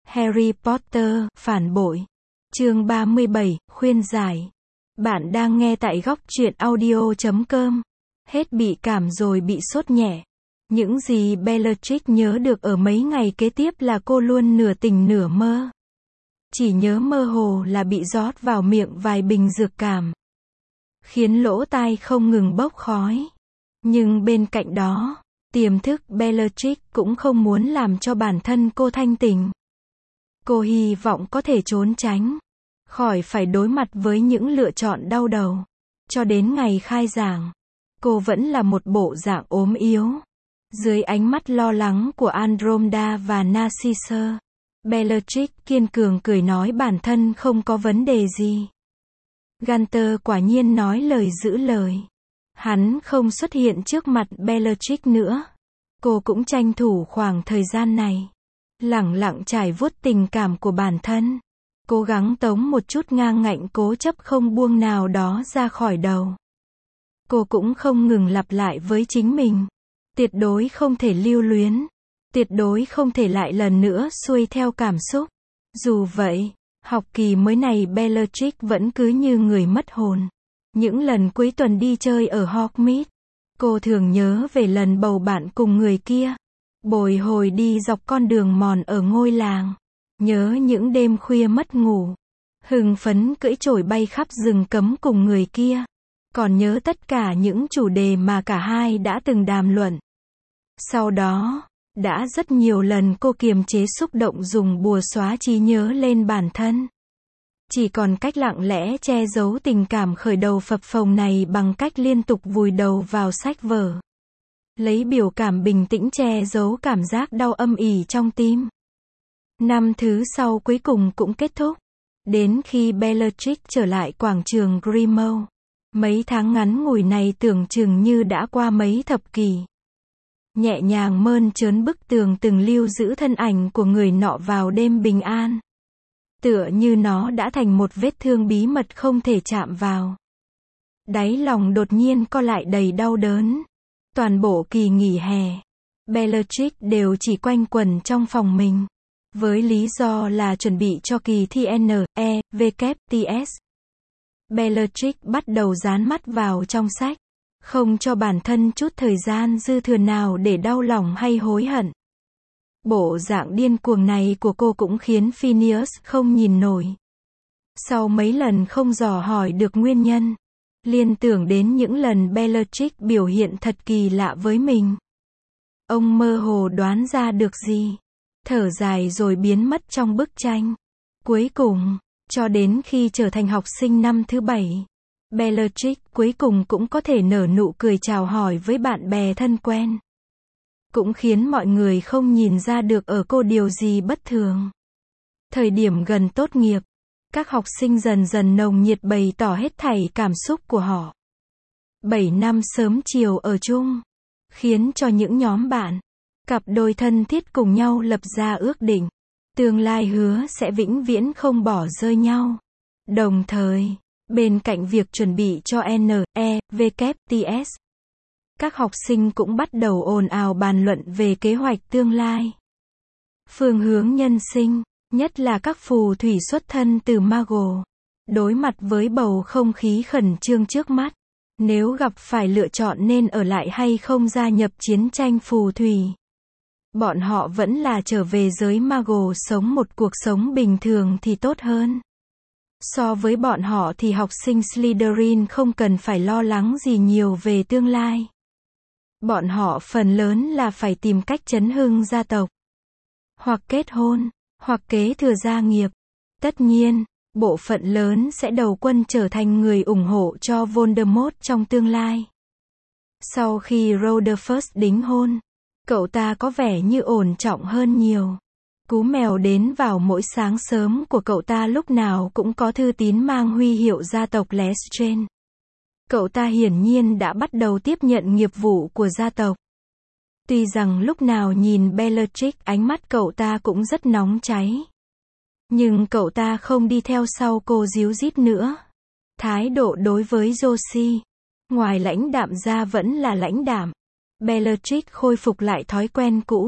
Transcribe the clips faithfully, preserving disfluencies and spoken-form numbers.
Harry Potter, phản bội. Chương ba mươi bảy, khuyên giải. Bạn đang nghe tại góc truyện audio chấm com. Hết bị cảm rồi bị sốt nhẹ. Những gì Bellatrix nhớ được ở mấy ngày kế tiếp là cô luôn nửa tỉnh nửa mơ. Chỉ nhớ mơ hồ là bị rót vào miệng vài bình dược cảm, khiến lỗ tai không ngừng bốc khói. Nhưng bên cạnh đó, tiềm thức Bellatrix cũng không muốn làm cho bản thân cô thanh tỉnh. Cô hy vọng có thể trốn tránh khỏi phải đối mặt với những lựa chọn đau đầu. Cho đến ngày khai giảng, cô vẫn là một bộ dạng ốm yếu. Dưới ánh mắt lo lắng của Andromeda và Narcissus, Bellatrix kiên cường cười nói bản thân không có vấn đề gì. Gunther quả nhiên nói lời giữ lời. Hắn không xuất hiện trước mặt Bellatrix nữa. Cô cũng tranh thủ khoảng thời gian này, lẳng lặng trải vuốt tình cảm của bản thân, cố gắng tống một chút ngang ngạnh cố chấp không buông nào đó ra khỏi đầu. Cô cũng không ngừng lặp lại với chính mình, tuyệt đối không thể lưu luyến, tuyệt đối không thể lại lần nữa xuôi theo cảm xúc. Dù vậy, học kỳ mới này Bellatrix vẫn cứ như người mất hồn. Những lần cuối tuần đi chơi ở Hogsmeade, cô thường nhớ về lần bầu bạn cùng người kia. Bồi hồi đi dọc con đường mòn ở ngôi làng. Nhớ những đêm khuya mất ngủ. Hưng phấn cưỡi chổi bay khắp rừng cấm cùng người kia. Còn nhớ tất cả những chủ đề mà cả hai đã từng đàm luận. Sau đó, đã rất nhiều lần cô kiềm chế xúc động dùng bùa xóa trí nhớ lên bản thân. Chỉ còn cách lặng lẽ che giấu tình cảm khởi đầu phập phồng này bằng cách liên tục vùi đầu vào sách vở. Lấy biểu cảm bình tĩnh che giấu cảm giác đau âm ỉ trong tim. Năm thứ sau cuối cùng cũng kết thúc. Đến khi Bellatrix trở lại quảng trường Grimmauld, mấy tháng ngắn ngủi này tưởng chừng như đã qua mấy thập kỷ. Nhẹ nhàng mơn trớn bức tường từng lưu giữ thân ảnh của người nọ vào đêm bình an. Tựa như nó đã thành một vết thương bí mật không thể chạm vào. Đáy lòng đột nhiên co lại đầy đau đớn. Toàn bộ kỳ nghỉ hè, Bellatrix đều chỉ quanh quẩn trong phòng mình. Với lý do là chuẩn bị cho kỳ thi N E W T S. Bellatrix bắt đầu dán mắt vào trong sách, không cho bản thân chút thời gian dư thừa nào để đau lòng hay hối hận. Bộ dạng điên cuồng này của cô cũng khiến Phineas không nhìn nổi. Sau mấy lần không dò hỏi được nguyên nhân, liên tưởng đến những lần Bellatrix biểu hiện thật kỳ lạ với mình. Ông mơ hồ đoán ra được gì. Thở dài rồi biến mất trong bức tranh. Cuối cùng, cho đến khi trở thành học sinh năm thứ bảy, Bellatrix cuối cùng cũng có thể nở nụ cười chào hỏi với bạn bè thân quen. Cũng khiến mọi người không nhìn ra được ở cô điều gì bất thường. Thời điểm gần tốt nghiệp, các học sinh dần dần nồng nhiệt bày tỏ hết thảy cảm xúc của họ. Bảy năm sớm chiều ở chung, khiến cho những nhóm bạn, cặp đôi thân thiết cùng nhau lập ra ước định. Tương lai hứa sẽ vĩnh viễn không bỏ rơi nhau. Đồng thời, bên cạnh việc chuẩn bị cho N E W T S, các học sinh cũng bắt đầu ồn ào bàn luận về kế hoạch tương lai, phương hướng nhân sinh, nhất là các phù thủy xuất thân từ Mago. Đối mặt với bầu không khí khẩn trương trước mắt, nếu gặp phải lựa chọn nên ở lại hay không gia nhập chiến tranh phù thủy, bọn họ vẫn là trở về giới Mago sống một cuộc sống bình thường thì tốt hơn. So với bọn họ thì học sinh Slytherin không cần phải lo lắng gì nhiều về tương lai. Bọn họ phần lớn là phải tìm cách chấn hưng gia tộc, hoặc kết hôn, hoặc kế thừa gia nghiệp. Tất nhiên, bộ phận lớn sẽ đầu quân trở thành người ủng hộ cho Voldemort trong tương lai. Sau khi Rutherford đính hôn, cậu ta có vẻ như ổn trọng hơn nhiều. Cú mèo đến vào mỗi sáng sớm của cậu ta lúc nào cũng có thư tín mang huy hiệu gia tộc Lestrange. Cậu ta hiển nhiên đã bắt đầu tiếp nhận nghiệp vụ của gia tộc. Tuy rằng lúc nào nhìn Bellatrix ánh mắt cậu ta cũng rất nóng cháy. Nhưng cậu ta không đi theo sau cô díu dít nữa. Thái độ đối với Josie, ngoài lãnh đạm ra vẫn là lãnh đạm. Bellatrix khôi phục lại thói quen cũ.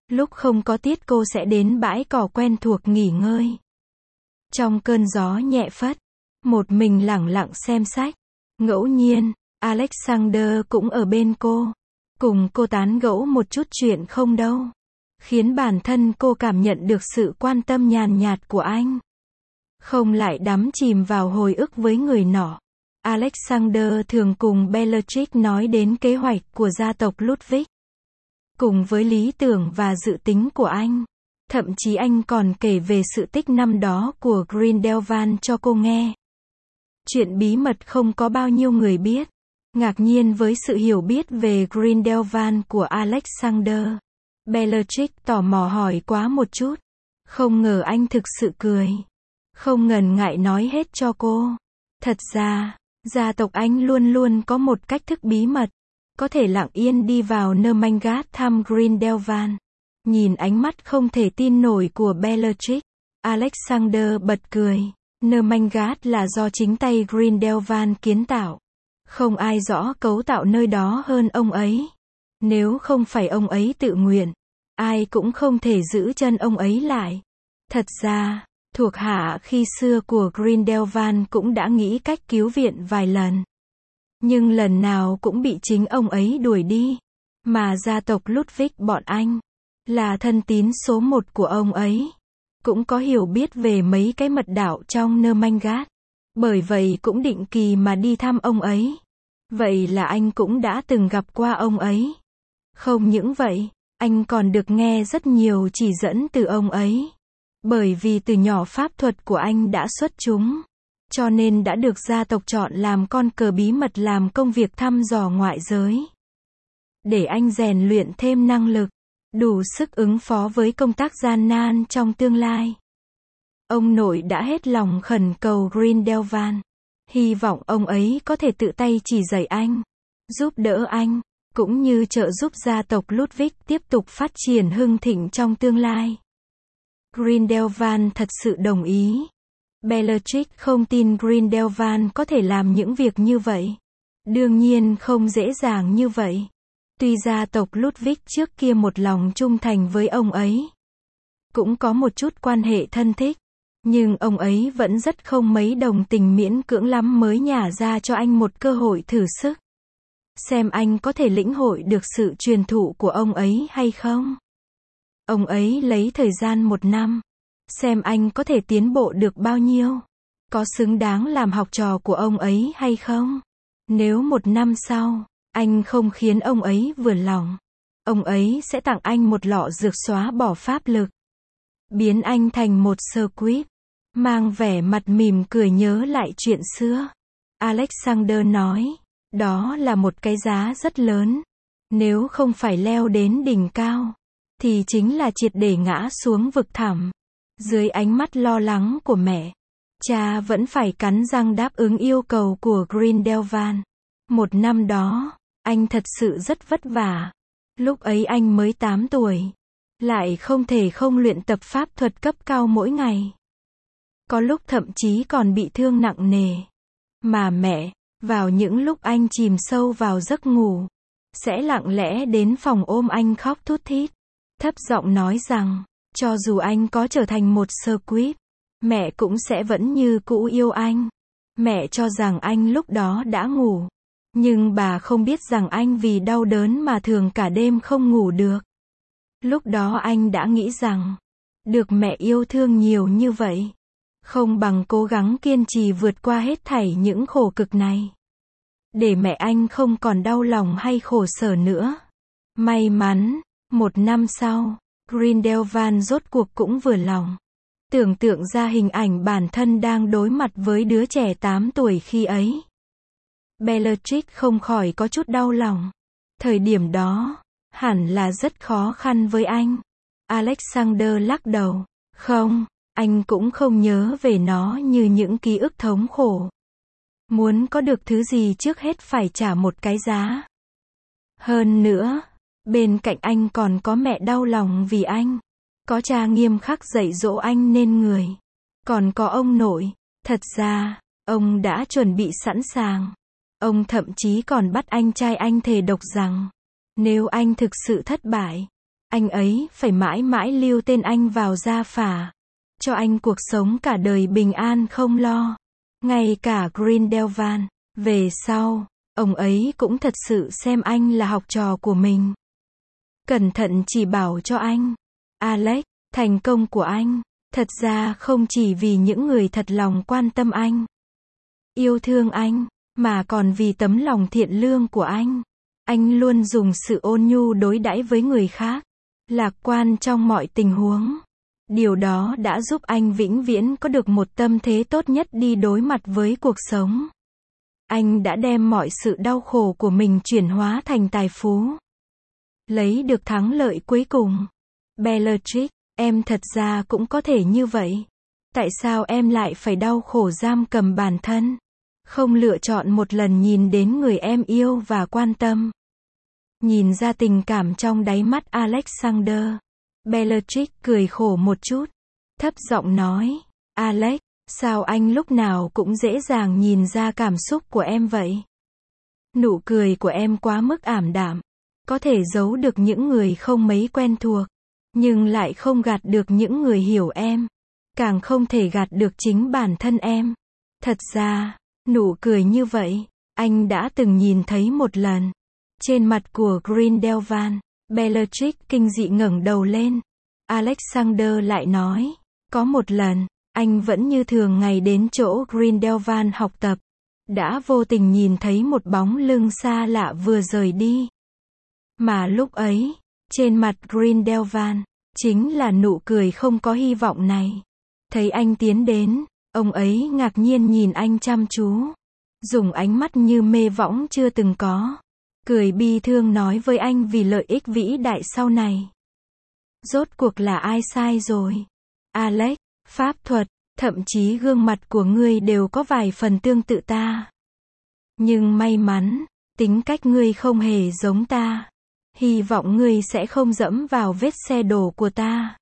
Lúc không có tiết cô sẽ đến bãi cỏ quen thuộc nghỉ ngơi. Trong cơn gió nhẹ phất, một mình lẳng lặng xem sách. Ngẫu nhiên, Alexander cũng ở bên cô. Cùng cô tán gẫu một chút chuyện không đâu. Khiến bản thân cô cảm nhận được sự quan tâm nhàn nhạt của anh. Không lại đắm chìm vào hồi ức với người nọ. Alexander thường cùng Bellatrix nói đến kế hoạch của gia tộc Ludwig. Cùng với lý tưởng và dự tính của anh. Thậm chí anh còn kể về sự tích năm đó của Grindelwald cho cô nghe. Chuyện bí mật không có bao nhiêu người biết. Ngạc nhiên với sự hiểu biết về Grindelwald của Alexander. Bellatrix tò mò hỏi quá một chút. Không ngờ anh thực sự cười. Không ngần ngại nói hết cho cô. Thật ra, gia tộc anh luôn luôn có một cách thức bí mật. Có thể lặng yên đi vào Nermangat thăm Grindelwald. Nhìn ánh mắt không thể tin nổi của Bellatrix, Alexander bật cười. Nermangat là do chính tay Grindelwald kiến tạo. Không ai rõ cấu tạo nơi đó hơn ông ấy. Nếu không phải ông ấy tự nguyện, ai cũng không thể giữ chân ông ấy lại. Thật ra, thuộc hạ khi xưa của Grindelwald cũng đã nghĩ cách cứu viện vài lần. Nhưng lần nào cũng bị chính ông ấy đuổi đi. Mà gia tộc Ludwig bọn anh là thân tín số một của ông ấy. Cũng có hiểu biết về mấy cái mật đạo trong Nermangat. Bởi vậy cũng định kỳ mà đi thăm ông ấy. Vậy là anh cũng đã từng gặp qua ông ấy. Không những vậy, anh còn được nghe rất nhiều chỉ dẫn từ ông ấy. Bởi vì từ nhỏ pháp thuật của anh đã xuất chúng. Cho nên đã được gia tộc chọn làm con cờ bí mật làm công việc thăm dò ngoại giới. Để anh rèn luyện thêm năng lực, đủ sức ứng phó với công tác gian nan trong tương lai. Ông nội đã hết lòng khẩn cầu Grindelwald. Hy vọng ông ấy có thể tự tay chỉ dạy anh, giúp đỡ anh, cũng như trợ giúp gia tộc Ludwig tiếp tục phát triển hưng thịnh trong tương lai. Grindelwald thật sự đồng ý. Bellatrix không tin Grindelwald có thể làm những việc như vậy. Đương nhiên không dễ dàng như vậy. Tuy gia tộc Ludwig trước kia một lòng trung thành với ông ấy, cũng có một chút quan hệ thân thích, nhưng ông ấy vẫn rất không mấy đồng tình miễn cưỡng lắm mới nhả ra cho anh một cơ hội thử sức. Xem anh có thể lĩnh hội được sự truyền thụ của ông ấy hay không. Ông ấy lấy thời gian một năm. Xem anh có thể tiến bộ được bao nhiêu. Có xứng đáng làm học trò của ông ấy hay không. Nếu một năm sau, anh không khiến ông ấy vừa lòng, ông ấy sẽ tặng anh một lọ dược xóa bỏ pháp lực. Biến anh thành một Squib. Mang vẻ mặt mỉm cười nhớ lại chuyện xưa. Alexander nói, đó là một cái giá rất lớn. Nếu không phải leo đến đỉnh cao, thì chính là triệt để ngã xuống vực thẳm. Dưới ánh mắt lo lắng của mẹ, cha vẫn phải cắn răng đáp ứng yêu cầu của Grindelwald. Một năm đó, anh thật sự rất vất vả. Lúc ấy anh mới tám tuổi. Lại không thể không luyện tập pháp thuật cấp cao mỗi ngày. Có lúc thậm chí còn bị thương nặng nề. Mà mẹ, vào những lúc anh chìm sâu vào giấc ngủ, sẽ lặng lẽ đến phòng ôm anh khóc thút thít. Thấp giọng nói rằng, cho dù anh có trở thành một Squib, mẹ cũng sẽ vẫn như cũ yêu anh. Mẹ cho rằng anh lúc đó đã ngủ. Nhưng bà không biết rằng anh vì đau đớn mà thường cả đêm không ngủ được. Lúc đó anh đã nghĩ rằng, được mẹ yêu thương nhiều như vậy, không bằng cố gắng kiên trì vượt qua hết thảy những khổ cực này. Để mẹ anh không còn đau lòng hay khổ sở nữa. May mắn, một năm sau, Grindelwald rốt cuộc cũng vừa lòng. Tưởng tượng ra hình ảnh bản thân đang đối mặt với đứa trẻ tám tuổi khi ấy. Bellatrix không khỏi có chút đau lòng. Thời điểm đó, hẳn là rất khó khăn với anh. Alexander lắc đầu. Không, anh cũng không nhớ về nó như những ký ức thống khổ. Muốn có được thứ gì trước hết phải trả một cái giá. Hơn nữa, bên cạnh anh còn có mẹ đau lòng vì anh. Có cha nghiêm khắc dạy dỗ anh nên người. Còn có ông nội. Thật ra, ông đã chuẩn bị sẵn sàng. Ông thậm chí còn bắt anh trai anh thề độc rằng, nếu anh thực sự thất bại, Anh ấy phải mãi mãi lưu tên anh vào gia phả. Cho anh cuộc sống cả đời bình an không lo. Ngay cả Grindelwald. Về sau, ông ấy cũng thật sự xem anh là học trò của mình. Cẩn thận chỉ bảo cho anh. Alex, thành công của anh, thật ra không chỉ vì những người thật lòng quan tâm anh, yêu thương anh, mà còn vì tấm lòng thiện lương của anh. Anh luôn dùng sự ôn nhu đối đãi với người khác, lạc quan trong mọi tình huống. Điều đó đã giúp anh vĩnh viễn có được một tâm thế tốt nhất đi đối mặt với cuộc sống. Anh đã đem mọi sự đau khổ của mình chuyển hóa thành tài phú. Lấy được thắng lợi cuối cùng. Bellatrix, em thật ra cũng có thể như vậy. Tại sao em lại phải đau khổ giam cầm bản thân? Không lựa chọn một lần nhìn đến người em yêu và quan tâm. Nhìn ra tình cảm trong đáy mắt Alexander. Bellatrix cười khổ một chút. Thấp giọng nói. Alex, sao anh lúc nào cũng dễ dàng nhìn ra cảm xúc của em vậy? Nụ cười của em quá mức ảm đạm. Có thể giấu được những người không mấy quen thuộc. Nhưng lại không gạt được những người hiểu em. Càng không thể gạt được chính bản thân em. Thật ra, nụ cười như vậy, anh đã từng nhìn thấy một lần. Trên mặt của Grindelwald, Bellatrix kinh dị ngẩng đầu lên. Alexander lại nói, có một lần, anh vẫn như thường ngày đến chỗ Grindelwald học tập. Đã vô tình nhìn thấy một bóng lưng xa lạ vừa rời đi. Mà lúc ấy, trên mặt Grindelwald, chính là nụ cười không có hy vọng này. Thấy anh tiến đến, ông ấy ngạc nhiên nhìn anh chăm chú. Dùng ánh mắt như mê võng chưa từng có. Cười bi thương nói với anh vì lợi ích vĩ đại sau này. Rốt cuộc là ai sai rồi? Alex, pháp thuật, thậm chí gương mặt của ngươi đều có vài phần tương tự ta. Nhưng may mắn, tính cách ngươi không hề giống ta. Hy vọng ngươi sẽ không dẫm vào vết xe đổ của ta.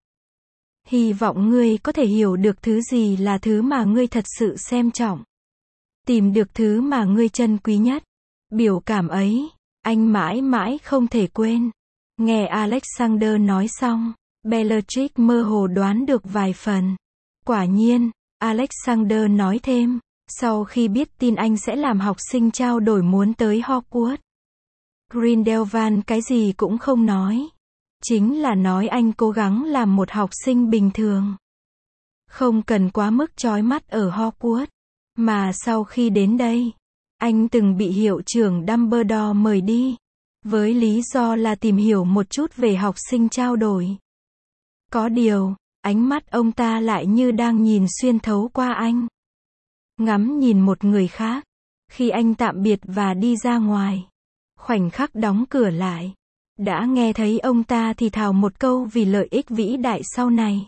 Hy vọng ngươi có thể hiểu được thứ gì là thứ mà ngươi thật sự xem trọng. Tìm được thứ mà ngươi trân quý nhất. Biểu cảm ấy, anh mãi mãi không thể quên. Nghe Alexander nói xong, Bellatrix mơ hồ đoán được vài phần. Quả nhiên, Alexander nói thêm, sau khi biết tin anh sẽ làm học sinh trao đổi muốn tới Hogwarts. Grindelwald cái gì cũng không nói. Chính là nói anh cố gắng làm một học sinh bình thường. Không cần quá mức chói mắt ở Hogwarts. Mà sau khi đến đây, anh từng bị hiệu trưởng Dumbledore mời đi. Với lý do là tìm hiểu một chút về học sinh trao đổi. Có điều, ánh mắt ông ta lại như đang nhìn xuyên thấu qua anh. Ngắm nhìn một người khác. Khi anh tạm biệt và đi ra ngoài. Khoảnh khắc đóng cửa lại. Đã nghe thấy ông ta thì thào một câu vì lợi ích vĩ đại sau này.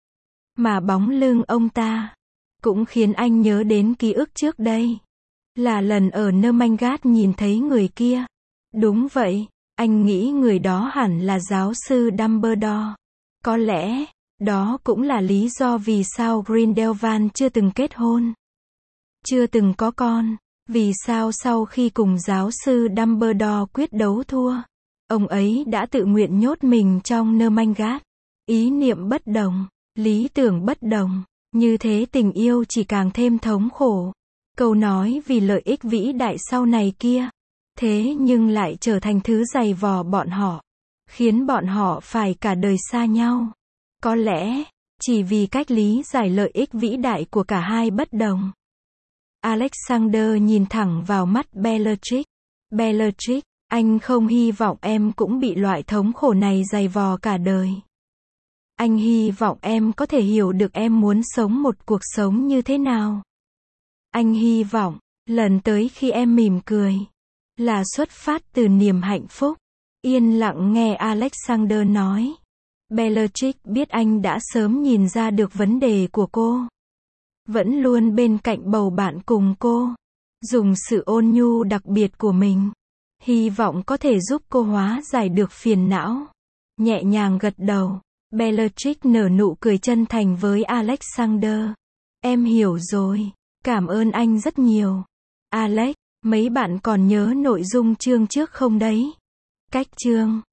Mà bóng lưng ông ta cũng khiến anh nhớ đến ký ức trước đây. Là lần ở Nermangat nhìn thấy người kia. Đúng vậy, anh nghĩ người đó hẳn là giáo sư Dumbledore. Có lẽ, đó cũng là lý do vì sao Grindelwald chưa từng kết hôn. Chưa từng có con. Vì sao sau khi cùng giáo sư Dumbledore quyết đấu thua, ông ấy đã tự nguyện nhốt mình trong Nermangat. Ý niệm bất đồng, lý tưởng bất đồng, như thế tình yêu chỉ càng thêm thống khổ. Câu nói vì lợi ích vĩ đại sau này kia, thế nhưng lại trở thành thứ giày vò bọn họ, khiến bọn họ phải cả đời xa nhau. Có lẽ, chỉ vì cách lý giải lợi ích vĩ đại của cả hai bất đồng. Alexander nhìn thẳng vào mắt Bellatrix. Bellatrix, anh không hy vọng em cũng bị loại thống khổ này giày vò cả đời. Anh hy vọng em có thể hiểu được em muốn sống một cuộc sống như thế nào. Anh hy vọng, lần tới khi em mỉm cười, là xuất phát từ niềm hạnh phúc. Yên lặng nghe Alexander nói. Bellatrix biết anh đã sớm nhìn ra được vấn đề của cô. Vẫn luôn bên cạnh bầu bạn cùng cô. Dùng sự ôn nhu đặc biệt của mình. Hy vọng có thể giúp cô hóa giải được phiền não. Nhẹ nhàng gật đầu. Bellatrix nở nụ cười chân thành với Alexander. Em hiểu rồi. Cảm ơn anh rất nhiều. Alex, mấy bạn còn nhớ nội dung chương trước không đấy? Cách chương